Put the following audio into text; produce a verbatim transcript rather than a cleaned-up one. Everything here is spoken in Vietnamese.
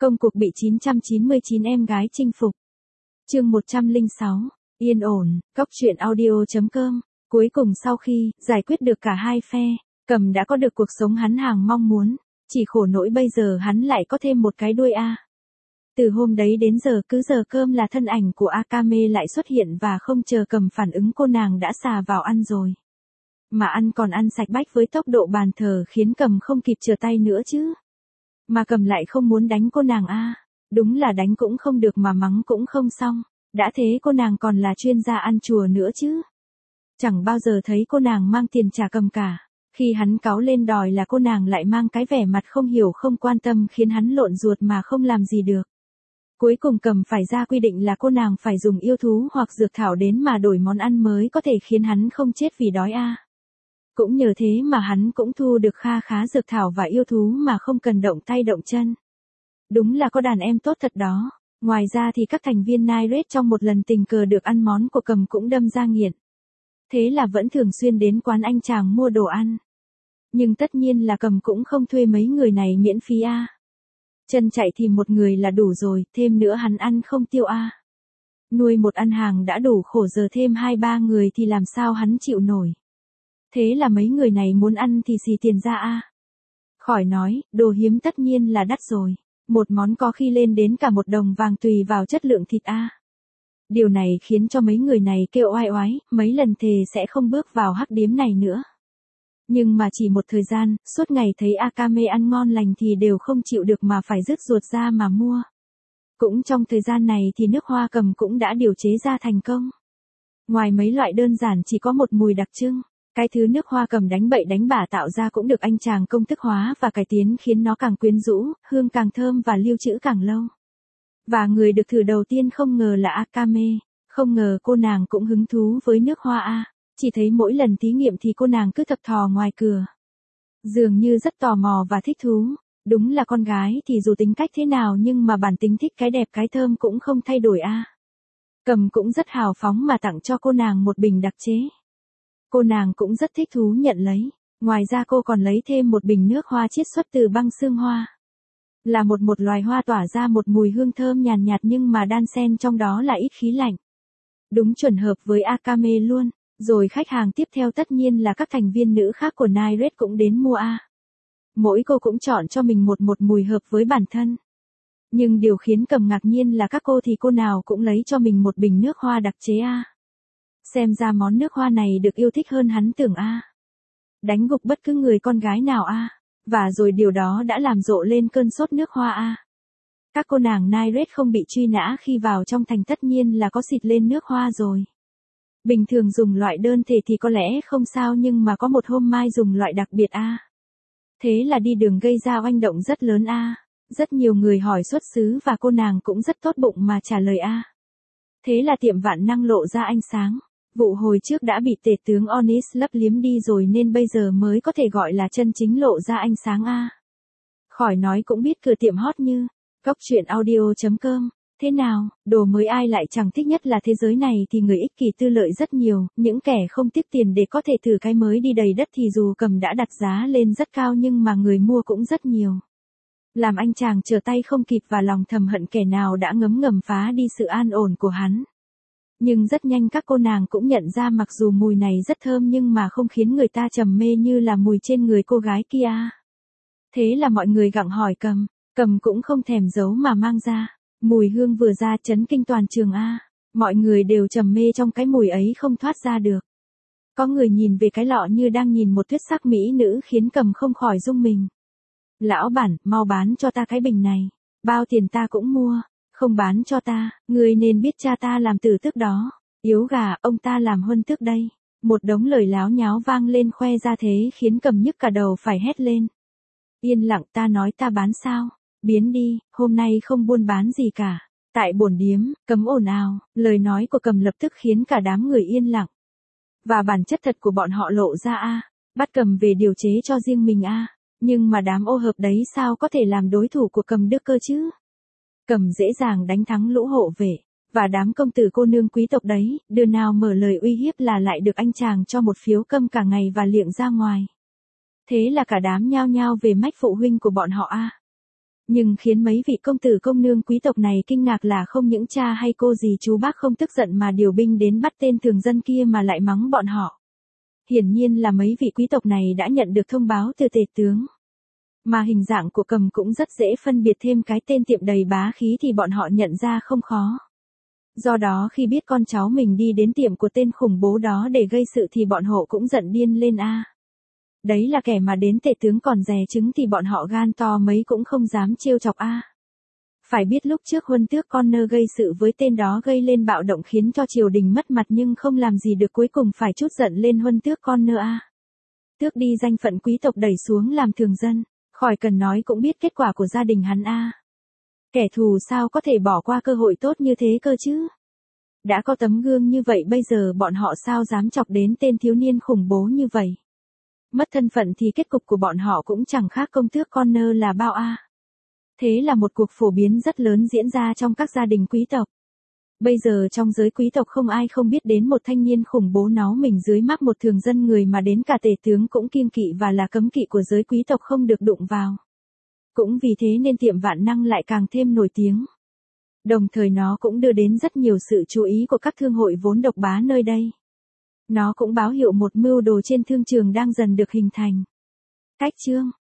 Công cuộc bị chín trăm chín mươi chín em gái chinh phục. Chương một trăm lẻ sáu, yên ổn, cóc truyện audio chấm com. Cuối cùng sau khi giải quyết được cả hai phe, Cầm đã có được cuộc sống hắn hàng mong muốn, chỉ khổ nỗi bây giờ hắn lại có thêm một cái đuôi A. Từ hôm đấy đến giờ cứ giờ cơm là thân ảnh của Akame lại xuất hiện và không chờ Cầm phản ứng cô nàng đã xà vào ăn rồi. Mà ăn còn ăn sạch bách với tốc độ bàn thờ khiến Cầm không kịp trở tay nữa chứ. Mà Cầm lại không muốn đánh cô nàng A. Đúng là đánh cũng không được mà mắng cũng không xong. Đã thế cô nàng còn là chuyên gia ăn chùa nữa chứ. Chẳng bao giờ thấy cô nàng mang tiền trả Cầm cả. Khi hắn cáu lên đòi là cô nàng lại mang cái vẻ mặt không hiểu không quan tâm khiến hắn lộn ruột mà không làm gì được. Cuối cùng Cầm phải ra quy định là cô nàng phải dùng yêu thú hoặc dược thảo đến mà đổi món ăn mới có thể khiến hắn không chết vì đói a. Cũng nhờ thế mà hắn cũng thu được kha khá dược thảo và yêu thú mà không cần động tay động chân. Đúng là có đàn em tốt thật đó. Ngoài ra thì các thành viên Nightred trong một lần tình cờ được ăn món của Cầm cũng đâm ra nghiện. Thế là vẫn thường xuyên đến quán anh chàng mua đồ ăn. Nhưng tất nhiên là Cầm cũng không thuê mấy người này miễn phí a. Chân chạy thì một người là đủ rồi, thêm nữa hắn ăn không tiêu a. Nuôi một ăn hàng đã đủ khổ giờ thêm hai ba người thì làm sao hắn chịu nổi. Thế là mấy người này muốn ăn thì xì tiền ra a. Khỏi nói, đồ hiếm tất nhiên là đắt rồi. Một món có khi lên đến cả một đồng vàng tùy vào chất lượng thịt a. Điều này khiến cho mấy người này kêu oai oái, mấy lần thề sẽ không bước vào hắc điếm này nữa. Nhưng mà chỉ một thời gian, suốt ngày thấy Akame ăn ngon lành thì đều không chịu được mà phải rứt ruột ra mà mua. Cũng trong thời gian này thì nước hoa Cầm cũng đã điều chế ra thành công. Ngoài mấy loại đơn giản chỉ có một mùi đặc trưng, cái thứ nước hoa Cầm đánh bậy đánh bả tạo ra cũng được anh chàng công thức hóa và cải tiến khiến nó càng quyến rũ, hương càng thơm và lưu trữ càng lâu. Và người được thử đầu tiên không ngờ là Akame, không ngờ cô nàng cũng hứng thú với nước hoa a. Chỉ thấy mỗi lần thí nghiệm thì cô nàng cứ thập thò ngoài cửa. Dường như rất tò mò và thích thú. Đúng là con gái thì dù tính cách thế nào nhưng mà bản tính thích cái đẹp cái thơm cũng không thay đổi a. Cầm cũng rất hào phóng mà tặng cho cô nàng một bình đặc chế. Cô nàng cũng rất thích thú nhận lấy. Ngoài ra cô còn lấy thêm một bình nước hoa chiết xuất từ băng xương hoa. Là một một loài hoa tỏa ra một mùi hương thơm nhàn nhạt nhưng mà đan xen trong đó là ít khí lạnh. Đúng chuẩn hợp với Akame luôn. Rồi khách hàng tiếp theo tất nhiên là các thành viên nữ khác của Nightred cũng đến mua a. Mỗi cô cũng chọn cho mình một một mùi hợp với bản thân. Nhưng điều khiến Cầm ngạc nhiên là các cô thì cô nào cũng lấy cho mình một bình nước hoa đặc chế a. Xem ra món nước hoa này được yêu thích hơn hắn tưởng a. Đánh gục bất cứ người con gái nào a. Và rồi điều đó đã làm rộ lên cơn sốt nước hoa a. Các cô nàng Nightred không bị truy nã khi vào trong thành tất nhiên là có xịt lên nước hoa rồi. Bình thường dùng loại đơn thể thì có lẽ không sao nhưng mà có một hôm mai dùng loại đặc biệt a. Thế là đi đường gây ra oanh động rất lớn a. Rất nhiều người hỏi xuất xứ và cô nàng cũng rất tốt bụng mà trả lời a. Thế là tiệm vạn năng lộ ra ánh sáng. Vụ hồi trước đã bị tể tướng Onis lấp liếm đi rồi nên bây giờ mới có thể gọi là chân chính lộ ra ánh sáng a. Khỏi nói cũng biết cửa tiệm hot như cóc truyện audio chấm com. Thế nào, đồ mới ai lại chẳng thích nhất là thế giới này thì người ích kỷ tư lợi rất nhiều, những kẻ không tiếc tiền để có thể thử cái mới đi đầy đất thì dù Cầm đã đặt giá lên rất cao nhưng mà người mua cũng rất nhiều. Làm anh chàng trở tay không kịp và lòng thầm hận kẻ nào đã ngấm ngầm phá đi sự an ổn của hắn. Nhưng rất nhanh các cô nàng cũng nhận ra mặc dù mùi này rất thơm nhưng mà không khiến người ta trầm mê như là mùi trên người cô gái kia. Thế là mọi người gặng hỏi Cầm, Cầm cũng không thèm giấu mà mang ra. Mùi hương vừa ra chấn kinh toàn trường a. Mọi người đều trầm mê trong cái mùi ấy không thoát ra được. Có người nhìn về cái lọ như đang nhìn một tuyệt sắc mỹ nữ khiến Cầm không khỏi rung mình. Lão bản, mau bán cho ta cái bình này. Bao tiền ta cũng mua. Không bán cho ta, người nên biết cha ta làm tử tước đó. Yếu gà, ông ta làm huân tước đây. Một đống lời láo nháo vang lên khoe ra thế khiến Cầm nhức cả đầu phải hét lên. Yên lặng, ta nói ta bán sao? Biến đi, hôm nay không buôn bán gì cả. Tại bổn điếm, cấm ồn ào, lời nói của Cầm lập tức khiến cả đám người yên lặng. Và bản chất thật của bọn họ lộ ra a. Bắt Cầm về điều chế cho riêng mình a. Nhưng mà đám ô hợp đấy sao có thể làm đối thủ của Cầm được cơ chứ? Cầm dễ dàng đánh thắng lũ hộ vệ. Và đám công tử cô nương quý tộc đấy, đứa nào mở lời uy hiếp là lại được anh chàng cho một phiếu câm cả ngày và liệng ra ngoài. Thế là cả đám nhao nhao về mách phụ huynh của bọn họ a. Nhưng khiến mấy vị công tử công nương quý tộc này kinh ngạc là không những cha hay cô dì chú bác không tức giận mà điều binh đến bắt tên thường dân kia mà lại mắng bọn họ. Hiển nhiên là mấy vị quý tộc này đã nhận được thông báo từ tể tướng. Mà hình dạng của Cầm cũng rất dễ phân biệt, thêm cái tên tiệm đầy bá khí thì bọn họ nhận ra không khó. Do đó khi biết con cháu mình đi đến tiệm của tên khủng bố đó để gây sự thì bọn họ cũng giận điên lên a. À. Đấy là kẻ mà đến tể tướng còn dè trứng thì bọn họ gan to mấy cũng không dám trêu chọc a. À. Phải biết lúc trước Huân Tước Connor gây sự với tên đó gây lên bạo động khiến cho triều đình mất mặt nhưng không làm gì được, cuối cùng phải trút giận lên Huân Tước Connor a. À. Tước đi danh phận quý tộc đẩy xuống làm thường dân, khỏi cần nói cũng biết kết quả của gia đình hắn a. À. Kẻ thù sao có thể bỏ qua cơ hội tốt như thế cơ chứ? Đã có tấm gương như vậy bây giờ bọn họ sao dám chọc đến tên thiếu niên khủng bố như vậy? Mất thân phận thì kết cục của bọn họ cũng chẳng khác công tước Connor là bao a. À. Thế là một cuộc phổ biến rất lớn diễn ra trong các gia đình quý tộc. Bây giờ trong giới quý tộc không ai không biết đến một thanh niên khủng bố náu mình dưới mác một thường dân người mà đến cả tể tướng cũng kiêng kỵ và là cấm kỵ của giới quý tộc không được đụng vào. Cũng vì thế nên tiệm vạn năng lại càng thêm nổi tiếng. Đồng thời nó cũng đưa đến rất nhiều sự chú ý của các thương hội vốn độc bá nơi đây. Nó cũng báo hiệu một mưu đồ trên thương trường đang dần được hình thành. Cách chương